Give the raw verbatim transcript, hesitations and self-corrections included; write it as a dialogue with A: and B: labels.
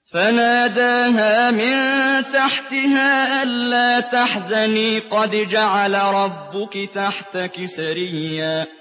A: فناداها من تحتها ألا تحزني قد جعل ربك تحتك سريا